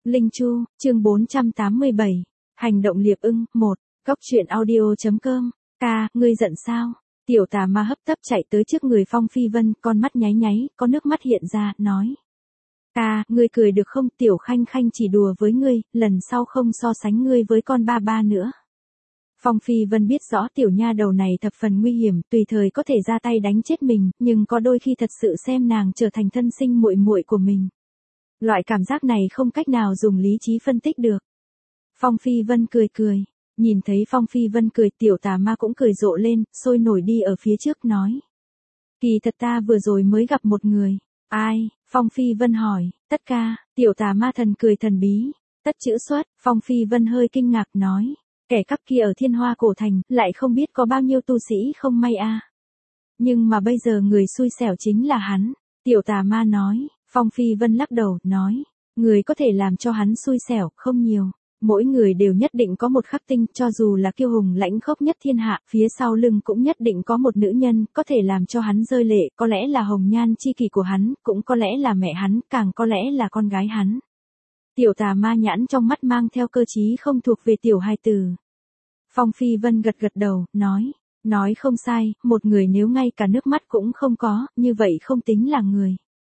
Linh Chu, chương 487. Hành động liệp ưng, 1. Góc truyện audio.com. Ca, ngươi giận sao? Tiểu tà ma hấp tấp chạy tới trước người Phong Phi Vân, con mắt nháy nháy, có nước mắt hiện ra, nói. Ca, ngươi cười được không? Tiểu Khanh Khanh chỉ đùa với ngươi, lần sau không so sánh ngươi với con ba ba nữa. Phong Phi Vân biết rõ tiểu nha đầu này thập phần nguy hiểm, tùy thời có thể ra tay đánh chết mình, nhưng có đôi khi thật sự xem nàng trở thành thân sinh muội muội của mình. Loại cảm giác này không cách nào dùng lý trí phân tích được. Phong Phi Vân cười cười, nhìn thấy Phong Phi Vân cười, tiểu tà ma cũng cười rộ lên, sôi nổi đi ở phía trước nói. Kỳ thật ta vừa rồi mới gặp một người. Ai? Phong Phi Vân hỏi. Tất ca. Tiểu tà ma thần cười thần bí. Tất chữ xuất. Phong Phi Vân hơi kinh ngạc nói. Kẻ cắp kia ở Thiên Hoa Cổ Thành, lại không biết có bao nhiêu tu sĩ không may a. Nhưng mà bây giờ người xui xẻo chính là hắn. Tiểu tà ma nói. Phong Phi Vân lắc đầu, nói. Người có thể làm cho hắn xui xẻo, không nhiều. Mỗi người đều nhất định có một khắc tinh, cho dù là kiêu hùng lãnh khốc nhất thiên hạ, phía sau lưng cũng nhất định có một nữ nhân, có thể làm cho hắn rơi lệ, có lẽ là hồng nhan chi kỷ của hắn, cũng có lẽ là mẹ hắn, càng có lẽ là con gái hắn. Tiểu tà ma nhãn trong mắt mang theo cơ trí không thuộc về tiểu hài tử. Phong Phi Vân gật gật đầu, nói không sai, một người nếu ngay cả nước mắt cũng không có, như vậy không tính là người.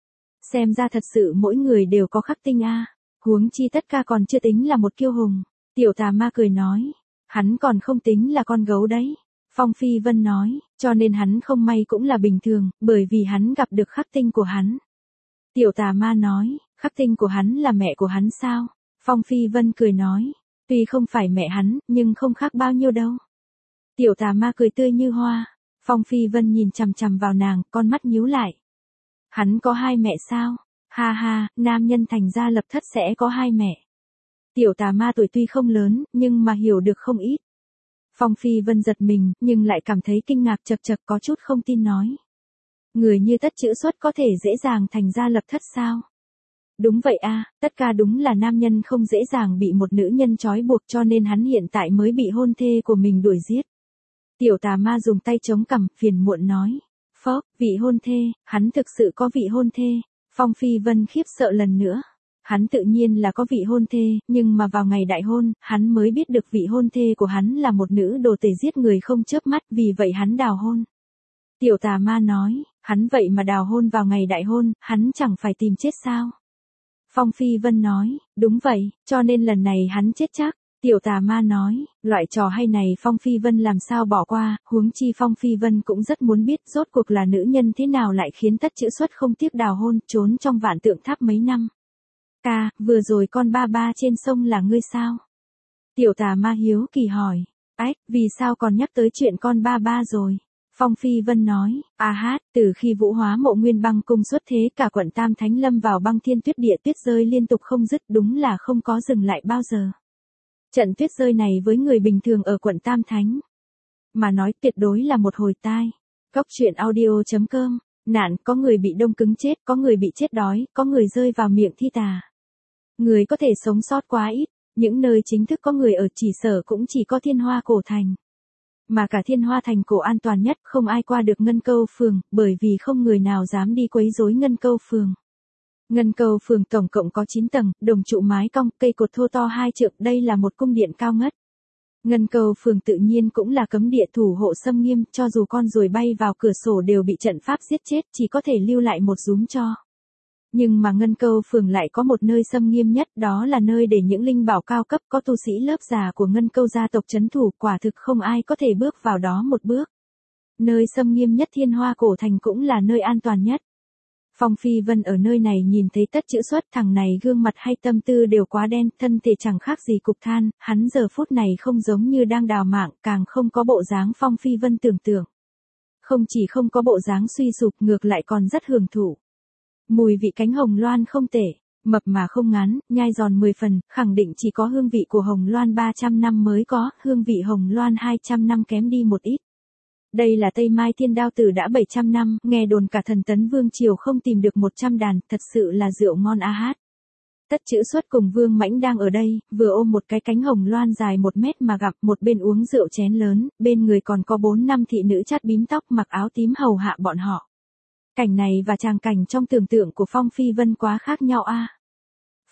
Xem ra thật sự mỗi người đều có khắc tinh a. Huống chi tất ca còn chưa tính là một kiêu hùng. Tiểu tà ma cười nói. Hắn còn không tính là con gấu đấy. Phong Phi Vân nói, cho nên hắn không may cũng là bình thường, bởi vì hắn gặp được khắc tinh của hắn. Tiểu tà ma nói, khắc tinh của hắn là mẹ của hắn sao? Phong Phi Vân cười nói, tuy không phải mẹ hắn, nhưng không khác bao nhiêu đâu. Tiểu tà ma cười tươi như hoa. Phong Phi Vân nhìn chằm chằm vào nàng, con mắt nhíu lại. Hắn có hai mẹ sao? Ha ha, nam nhân thành gia lập thất sẽ có hai mẹ. Tiểu tà ma tuổi tuy không lớn, nhưng mà hiểu được không ít. Phong Phi Vân giật mình, nhưng lại cảm thấy kinh ngạc chật chật, có chút không tin nói. Người như Tất chữ xuất có thể dễ dàng thành gia lập thất sao? Đúng vậy a, tất cả đúng là nam nhân không dễ dàng bị một nữ nhân trói buộc, cho nên hắn hiện tại mới bị hôn thê của mình đuổi giết. Tiểu tà ma dùng tay chống cằm, phiền muộn nói. Phó, vị hôn thê, hắn thực sự có vị hôn thê. Phong Phi Vân khiếp sợ lần nữa. Hắn tự nhiên là có vị hôn thê, nhưng mà vào ngày đại hôn, hắn mới biết được vị hôn thê của hắn là một nữ đồ tể giết người không chớp mắt, vì vậy hắn đào hôn. Tiểu tà ma nói, hắn vậy mà đào hôn vào ngày đại hôn, hắn chẳng phải tìm chết sao? Phong Phi Vân nói, đúng vậy, cho nên lần này hắn chết chắc. Tiểu tà ma nói, loại trò hay này Phong Phi Vân làm sao bỏ qua, huống chi Phong Phi Vân cũng rất muốn biết rốt cuộc là nữ nhân thế nào lại khiến Tất chữ xuất không tiếc đào hôn, trốn trong Vạn Tượng Tháp mấy năm. Ca, vừa rồi con ba ba trên sông là ngươi sao? Tiểu tà ma hiếu kỳ hỏi, ách, vì sao còn nhắc tới chuyện con ba ba rồi? Phong Phi Vân nói, từ khi Vũ Hóa Mộ Nguyên Băng Cung xuất thế, cả quận Tam Thánh lâm vào băng thiên tuyết địa, tuyết rơi liên tục không dứt, đúng là không có dừng lại bao giờ. Trận tuyết rơi này với người bình thường ở quận Tam Thánh mà nói tuyệt đối là một hồi tai. Góc truyện audio.com. Nạn, có người bị đông cứng chết, có người bị chết đói, có người rơi vào miệng thi tà. Người có thể sống sót quá ít, những nơi chính thức có người ở chỉ sở cũng chỉ có Thiên Hoa Cổ Thành. Mà cả Thiên Hoa Thành cổ an toàn nhất, không ai qua được Ngân Câu Phường, bởi vì không người nào dám đi quấy rối Ngân Câu Phường. Ngân Câu Phường tổng cộng có 9 tầng, đồng trụ mái cong, cây cột thô to 2 trượng, đây là một cung điện cao ngất. Ngân Câu Phường tự nhiên cũng là cấm địa thủ hộ xâm nghiêm, cho dù con ruồi bay vào cửa sổ đều bị trận pháp giết chết, chỉ có thể lưu lại một rúm tro. Nhưng mà Ngân Câu Phường lại có một nơi xâm nghiêm nhất, đó là nơi để những linh bảo cao cấp, có tu sĩ lớp già của Ngân Câu gia tộc trấn thủ, quả thực không ai có thể bước vào đó một bước. Nơi xâm nghiêm nhất Thiên Hoa Cổ Thành cũng là nơi an toàn nhất. Phong Phi Vân ở nơi này nhìn thấy Tất chữ xuất, thằng này gương mặt hay tâm tư đều quá đen, thân thể chẳng khác gì cục than, hắn giờ phút này không giống như đang đào mạng, càng không có bộ dáng Phong Phi Vân tưởng tượng. Không chỉ không có bộ dáng suy sụp, ngược lại còn rất hưởng thụ. Mùi vị cánh hồng loan không tệ, mập mà không ngán, nhai giòn 10 phần, khẳng định chỉ có hương vị của hồng loan 300 năm mới có, hương vị hồng loan 200 năm kém đi một ít. Đây là Tây Mai Thiên Đao Tử đã 700 năm, nghe đồn cả Thần Tấn Vương Triều không tìm được 100 đàn, thật sự là rượu ngon a hát. Tất chữ xuất cùng Vương Mãnh đang ở đây, vừa ôm một cái cánh hồng loan dài 1 mét mà gặp, một bên uống rượu chén lớn, bên người còn có 4-5 thị nữ chát bím tóc mặc áo tím hầu hạ bọn họ. Cảnh này và tràng cảnh trong tưởng tượng của Phong Phi Vân quá khác nhau a.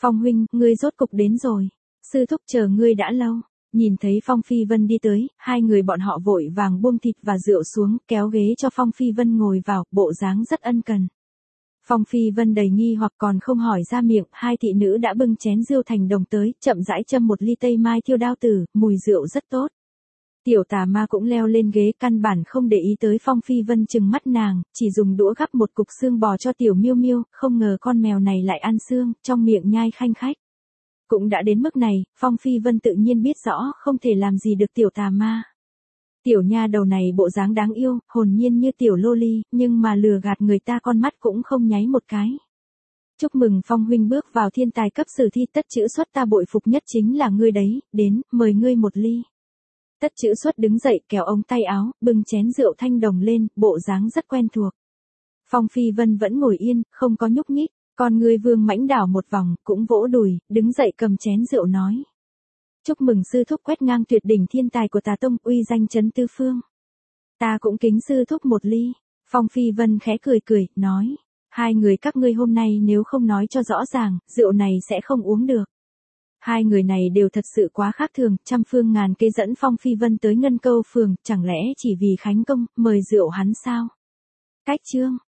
Phong huynh, ngươi rốt cục đến rồi. Sư thúc chờ ngươi đã lâu. Nhìn thấy Phong Phi Vân đi tới, hai người bọn họ vội vàng buông thịt và rượu xuống, kéo ghế cho Phong Phi Vân ngồi vào, bộ dáng rất ân cần. Phong Phi Vân đầy nghi hoặc còn không hỏi ra miệng, hai thị nữ đã bưng chén rượu thành đồng tới, chậm rãi châm một ly tây mai thiêu đao tử, mùi rượu rất tốt. Tiểu tà ma cũng leo lên ghế, căn bản không để ý tới Phong Phi Vân trừng mắt nàng, chỉ dùng đũa gắp một cục xương bò cho tiểu miêu miêu, không ngờ con mèo này lại ăn xương, trong miệng nhai khanh khách. Cũng đã đến mức này, Phong Phi Vân tự nhiên biết rõ không thể làm gì được tiểu tà ma. Tiểu nha đầu này bộ dáng đáng yêu, hồn nhiên như tiểu lô ly, nhưng mà lừa gạt người ta con mắt cũng không nháy một cái. Chúc mừng Phong huynh bước vào thiên tài cấp sử thi, Tất Chữ Xuất ta bội phục nhất chính là ngươi đấy, đến, mời ngươi một ly. Tất Chữ Xuất đứng dậy kéo ống tay áo, bưng chén rượu thanh đồng lên, bộ dáng rất quen thuộc. Phong Phi Vân vẫn ngồi yên, không có nhúc nhích, còn người Vương Mãnh đảo một vòng, cũng vỗ đùi, đứng dậy cầm chén rượu nói. Chúc mừng sư thúc quét ngang tuyệt đỉnh thiên tài của Tà Tông, uy danh chấn tứ phương. Ta cũng kính sư thúc một ly. Phong Phi Vân khẽ cười cười, nói. Hai người các ngươi hôm nay nếu không nói cho rõ ràng, rượu này sẽ không uống được. Hai người này đều thật sự quá khác thường, trăm phương ngàn kế dẫn Phong Phi Vân tới Ngân Câu phường, chẳng lẽ chỉ vì khánh công, mời rượu hắn sao? Cách chương.